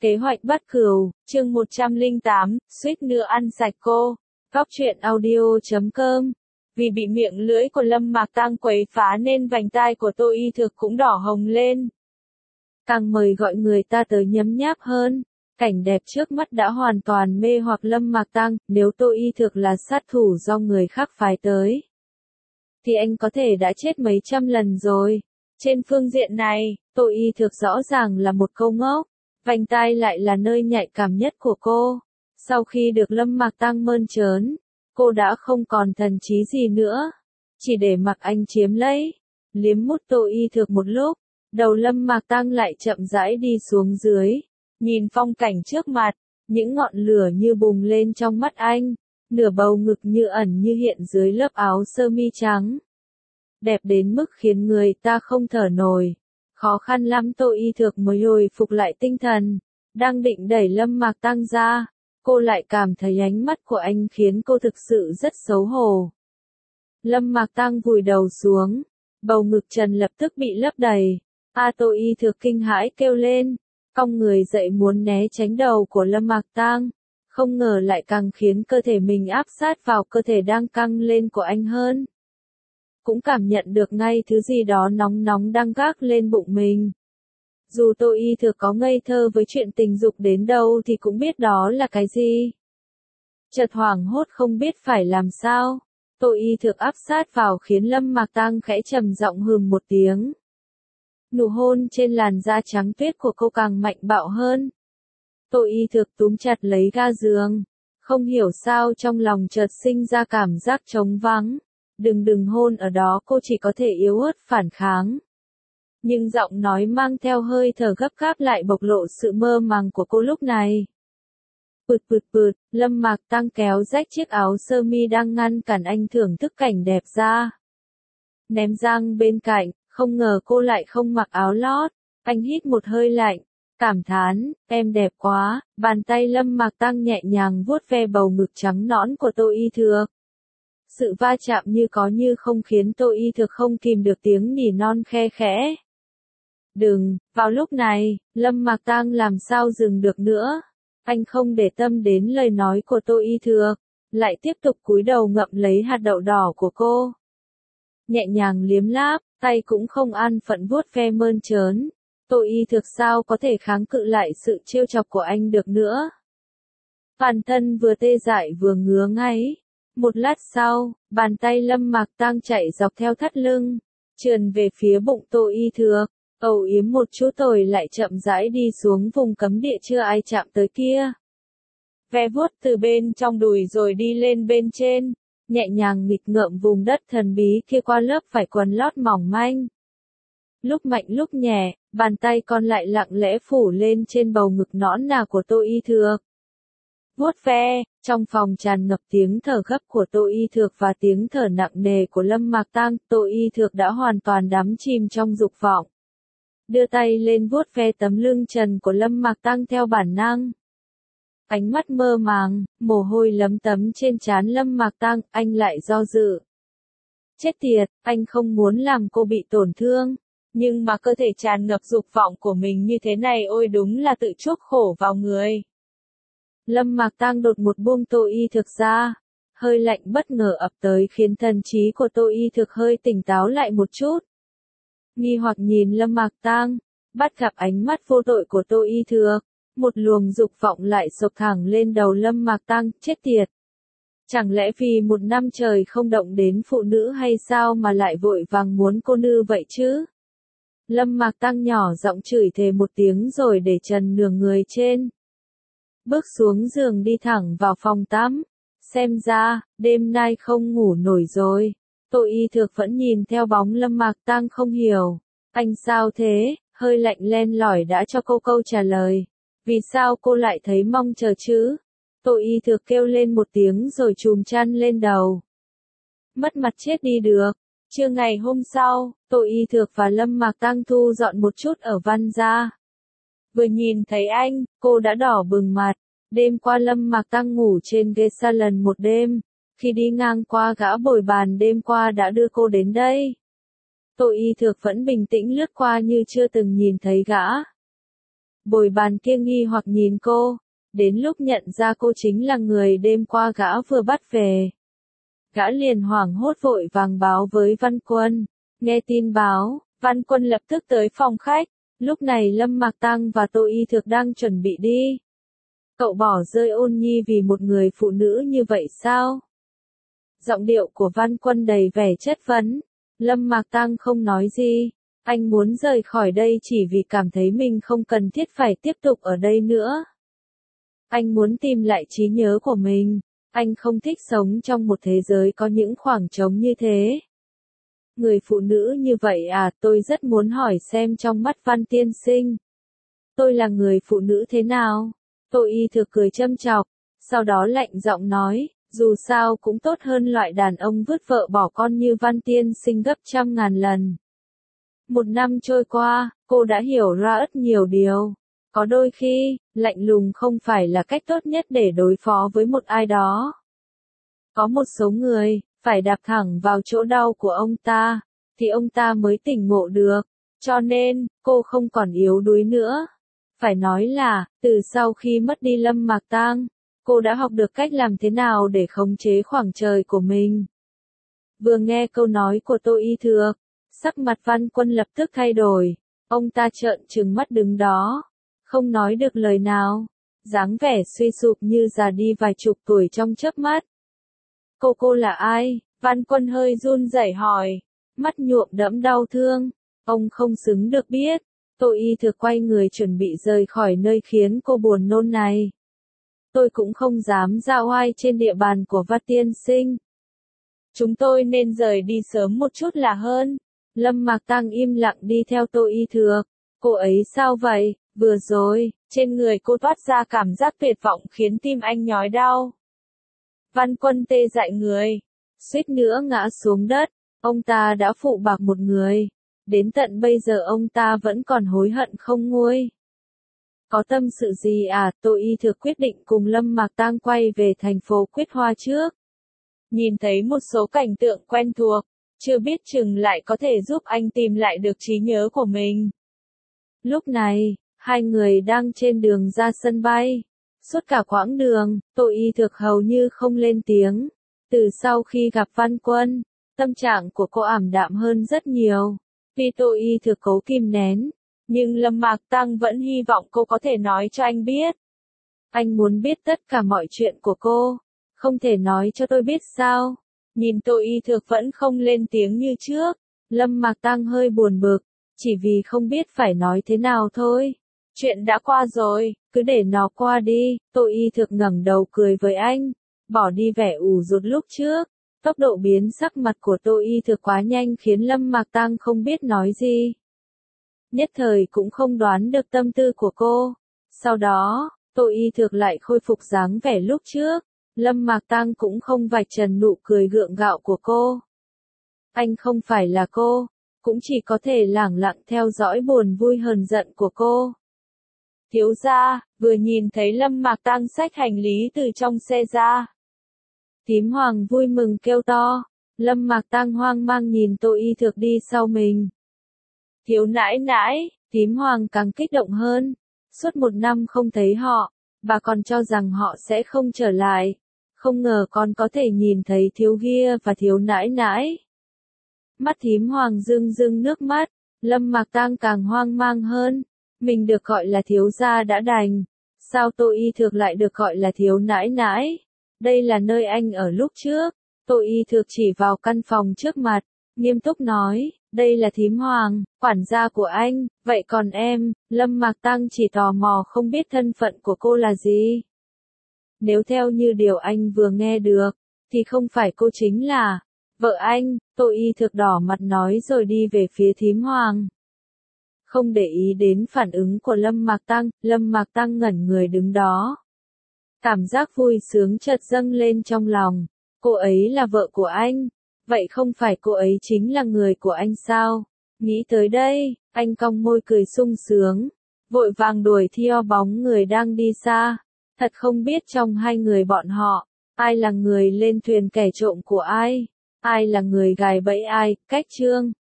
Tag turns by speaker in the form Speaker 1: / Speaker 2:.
Speaker 1: Kế hoạch bắt cừu, chương 108, suýt nữa ăn sạch cô. Góc truyện audio.com. Vì bị miệng lưỡi của Lâm Mạc Tăng quấy phá nên vành tai của Tô Y Thực cũng đỏ hồng lên. Càng mời gọi người ta tới nhấm nháp hơn. Cảnh đẹp trước mắt đã hoàn toàn mê hoặc Lâm Mạc Tăng, nếu Tô Y Thực là sát thủ do người khác phái tới, thì anh có thể đã chết mấy trăm lần rồi. Trên phương diện này, Tô Y Thực rõ ràng là một câu ngốc. Vành tai lại là nơi nhạy cảm nhất của cô. Sau khi được Lâm Mạc Tăng mơn trớn, cô đã không còn thần trí gì nữa. Chỉ để mặc anh chiếm lấy. Liếm mút Tô Y Thực một lúc, đầu Lâm Mạc Tăng lại chậm rãi đi xuống dưới. Nhìn phong cảnh trước mặt, những ngọn lửa như bùng lên trong mắt anh. Nửa bầu ngực như ẩn như hiện dưới lớp áo sơ mi trắng. Đẹp đến mức khiến người ta không thở nổi. Khó khăn lắm Tô Y Thực mới hồi phục lại tinh thần. Đang định đẩy Lâm Mạc Tăng ra, cô lại cảm thấy ánh mắt của anh khiến cô thực sự rất xấu hổ. Lâm Mạc Tăng vùi đầu xuống, bầu ngực trần lập tức bị lấp đầy. Tô Y Thực kinh hãi kêu lên, cong người dậy muốn né tránh đầu của Lâm Mạc Tăng. Không ngờ lại càng khiến cơ thể mình áp sát vào cơ thể đang căng lên của anh hơn. Cũng cảm nhận được ngay thứ gì đó nóng nóng đang gác lên bụng mình. Dù Tô Y Thực có ngây thơ với chuyện tình dục đến đâu thì cũng biết đó là cái gì. Chợt hoảng hốt không biết phải làm sao, Tô Y Thực áp sát vào khiến Lâm Mạc Tăng khẽ trầm giọng hừm một tiếng. Nụ hôn trên làn da trắng tuyết của cô càng mạnh bạo hơn. Tô Y Thực túm chặt lấy ga giường, không hiểu sao trong lòng chợt sinh ra cảm giác trống vắng. Đừng hôn ở đó, cô chỉ có thể yếu ớt phản kháng. Nhưng giọng nói mang theo hơi thở gấp gáp lại bộc lộ sự mơ màng của cô lúc này. Bụt, Lâm Mạc Tăng kéo rách chiếc áo sơ mi đang ngăn cản anh thưởng thức cảnh đẹp ra. Ném sang bên cạnh, không ngờ cô lại không mặc áo lót. Anh hít một hơi lạnh, cảm thán, em đẹp quá. Bàn tay Lâm Mạc Tăng nhẹ nhàng vuốt ve bầu ngực trắng nõn của Tô Y Thực. Sự va chạm như có như không khiến Tô Y Thực không kìm được tiếng nỉ non khe khẽ. Đừng, vào lúc này, Lâm Mạc Tăng làm sao dừng được nữa. Anh không để tâm đến lời nói của Tô Y Thực, lại tiếp tục cúi đầu ngậm lấy hạt đậu đỏ của cô. Nhẹ nhàng liếm láp, tay cũng không an phận vuốt ve mơn trớn. Tô Y Thực sao có thể kháng cự lại sự trêu chọc của anh được nữa. Toàn thân vừa tê dại vừa ngứa ngáy. Một lát sau, bàn tay Lâm Mạc Tăng chạy dọc theo thắt lưng, trườn về phía bụng Tô Y Thực, âu yếm một chút rồi lại chậm rãi đi xuống vùng cấm địa chưa ai chạm tới kia. Ve vuốt từ bên trong đùi rồi đi lên bên trên, nhẹ nhàng nghịch ngợm vùng đất thần bí kia qua lớp vải quần lót mỏng manh. Lúc mạnh lúc nhẹ, bàn tay còn lại lặng lẽ phủ lên trên bầu ngực nõn nà của Tô Y Thực. Vuốt ve, trong phòng tràn ngập tiếng thở gấp của Tô Y Thực và tiếng thở nặng nề của Lâm Mạc Tăng. Tô Y Thực đã hoàn toàn đắm chìm trong dục vọng. Đưa tay lên vuốt ve tấm lưng trần của Lâm Mạc Tăng theo bản năng. Ánh mắt mơ màng, mồ hôi lấm tấm trên trán Lâm Mạc Tăng, anh lại do dự. Chết tiệt, anh không muốn làm cô bị tổn thương. Nhưng mà cơ thể tràn ngập dục vọng của mình như thế này ôi đúng là tự chuốc khổ vào người. Lâm Mạc Tăng đột một buông Tô Y Thực ra. Hơi lạnh bất ngờ ập tới khiến thần trí của Tô Y Thực hơi tỉnh táo lại một chút. Nghi hoặc nhìn Lâm Mạc Tăng, bắt gặp ánh mắt vô tội của Tô Y Thực. Một luồng dục vọng lại sộc thẳng lên đầu Lâm Mạc Tăng, chết tiệt. Chẳng lẽ vì một năm trời không động đến phụ nữ hay sao mà lại vội vàng muốn cô nư vậy chứ? Lâm Mạc Tăng nhỏ giọng chửi thề một tiếng rồi để trần nửa người trên. Bước xuống giường đi thẳng vào phòng tắm. Xem ra, đêm nay không ngủ nổi rồi. Tô Y Thực vẫn nhìn theo bóng Lâm Mạc Tăng không hiểu. Anh sao thế? Hơi lạnh len lỏi đã cho cô câu trả lời. Vì sao cô lại thấy mong chờ chứ? Tô Y Thực kêu lên một tiếng rồi chùm chăn lên đầu. Mất mặt chết đi được. Trưa ngày hôm sau, Tô Y Thực và Lâm Mạc Tăng thu dọn một chút ở Văn Gia. Vừa nhìn thấy anh, cô đã đỏ bừng mặt. Đêm qua Lâm Mạc Tăng ngủ trên ghế salon một đêm. Khi đi ngang qua gã bồi bàn đêm qua đã đưa cô đến đây. Tô Y Thực vẫn bình tĩnh lướt qua như chưa từng nhìn thấy gã. Bồi bàn kia nghi hoặc nhìn cô, đến lúc nhận ra cô chính là người đêm qua gã vừa bắt về. Gã liền hoảng hốt vội vàng báo với Văn Quân. Nghe tin báo, Văn Quân lập tức tới phòng khách. Lúc này Lâm Mạc Tăng và Tô Y Thực đang chuẩn bị đi. Cậu bỏ rơi Ôn Nhi vì một người phụ nữ như vậy sao? Giọng điệu của Văn Quân đầy vẻ chất vấn. Lâm Mạc Tăng không nói gì. Anh muốn rời khỏi đây chỉ vì cảm thấy mình không cần thiết phải tiếp tục ở đây nữa. Anh muốn tìm lại trí nhớ của mình. Anh không thích sống trong một thế giới có những khoảng trống như thế. Người phụ nữ như vậy à, tôi rất muốn hỏi xem trong mắt Văn tiên sinh. Tôi là người phụ nữ thế nào? Tô Y Thực cười châm chọc, sau đó lạnh giọng nói, dù sao cũng tốt hơn loại đàn ông vứt vợ bỏ con như Văn tiên sinh gấp trăm ngàn lần. Một năm trôi qua, cô đã hiểu ra rất nhiều điều. Có đôi khi, lạnh lùng không phải là cách tốt nhất để đối phó với một ai đó. Có một số người, phải đạp thẳng vào chỗ đau của ông ta, thì ông ta mới tỉnh ngộ được. Cho nên, cô không còn yếu đuối nữa. Phải nói là, từ sau khi mất đi Lâm Mạc Tăng, cô đã học được cách làm thế nào để khống chế khoảng trời của mình. Vừa nghe câu nói của Tô Y Thực, sắc mặt Văn Quân lập tức thay đổi. Ông ta trợn trừng mắt đứng đó, không nói được lời nào, dáng vẻ suy sụp như già đi vài chục tuổi trong chớp mắt. Cô là ai? Văn Quân hơi run rẩy hỏi, mắt nhuộm đẫm đau thương. Ông không xứng được biết. Tô Y Thực quay người chuẩn bị rời khỏi nơi khiến cô buồn nôn này. Tôi cũng không dám ra oai trên địa bàn của Văn tiên sinh. Chúng tôi nên rời đi sớm một chút là hơn. Lâm Mạc Tăng im lặng đi theo Tô Y Thực. Cô ấy sao vậy? Vừa rồi, trên người cô toát ra cảm giác tuyệt vọng khiến tim anh nhói đau. Văn Quân tê dại người, suýt nữa ngã xuống đất. Ông ta đã phụ bạc một người. Đến tận bây giờ ông ta vẫn còn hối hận không nguôi. Có tâm sự gì à? Tô Y Thực quyết định cùng Lâm Mạc Tăng quay về thành phố Quyết Hoa trước. Nhìn thấy một số cảnh tượng quen thuộc, chưa biết chừng lại có thể giúp anh tìm lại được trí nhớ của mình. Lúc này, hai người đang trên đường ra sân bay. Suốt cả quãng đường, Tô Y Thực hầu như không lên tiếng. Từ sau khi gặp Văn Quân, tâm trạng của cô ảm đạm hơn rất nhiều. Tuy Tô Y Thực cố kìm nén, nhưng Lâm Mạc Tăng vẫn hy vọng cô có thể nói cho anh biết. Anh muốn biết tất cả mọi chuyện của cô. Không thể nói cho tôi biết sao? Nhìn Tô Y Thực vẫn không lên tiếng như trước, Lâm Mạc Tăng hơi buồn bực, chỉ vì không biết phải nói thế nào thôi. Chuyện đã qua rồi, cứ để nó qua đi. Tô Y Thực ngẩng đầu cười với anh, bỏ đi vẻ ủ rột lúc trước. Tốc độ biến sắc mặt của Tô Y Thực quá nhanh khiến Lâm Mạc Tăng không biết nói gì. Nhất thời cũng không đoán được tâm tư của cô. Sau đó, Tô Y Thực lại khôi phục dáng vẻ lúc trước. Lâm Mạc Tăng cũng không vạch trần nụ cười gượng gạo của cô. Anh không phải là cô, cũng chỉ có thể lẳng lặng theo dõi buồn vui hờn giận của cô. Thiếu gia, vừa nhìn thấy Lâm Mạc Tăng xách hành lý từ trong xe ra. Thím Hoàng vui mừng kêu to. Lâm Mạc Tăng hoang mang nhìn Tô Y Thực đi sau mình. Thiếu nãi nãi, thím Hoàng càng kích động hơn. Suốt một năm không thấy họ, bà còn cho rằng họ sẽ không trở lại. Không ngờ con có thể nhìn thấy thiếu gia và thiếu nãi nãi. Mắt thím Hoàng rưng rưng nước mắt. Lâm Mạc Tăng càng hoang mang hơn. Mình được gọi là thiếu gia đã đành. Sao Tô Y Thực lại được gọi là thiếu nãi nãi? Đây là nơi anh ở lúc trước. Tô Y Thực chỉ vào căn phòng trước mặt, nghiêm túc nói, đây là thím Hoàng, quản gia của anh, vậy còn em? Lâm Mạc Tăng chỉ tò mò không biết thân phận của cô là gì. Nếu theo như điều anh vừa nghe được, thì không phải cô chính là vợ anh. Tô Y Thực đỏ mặt nói rồi đi về phía thím Hoàng. Không để ý đến phản ứng của Lâm Mạc Tăng ngẩn người đứng đó. Cảm giác vui sướng chợt dâng lên trong lòng. Cô ấy là vợ của anh. Vậy không phải cô ấy chính là người của anh sao? Nghĩ tới đây, anh cong môi cười sung sướng. Vội vàng đuổi theo bóng người đang đi xa. Thật không biết trong hai người bọn họ, ai là người lên thuyền kẻ trộm của ai? Ai là người gài bẫy ai? Cách chương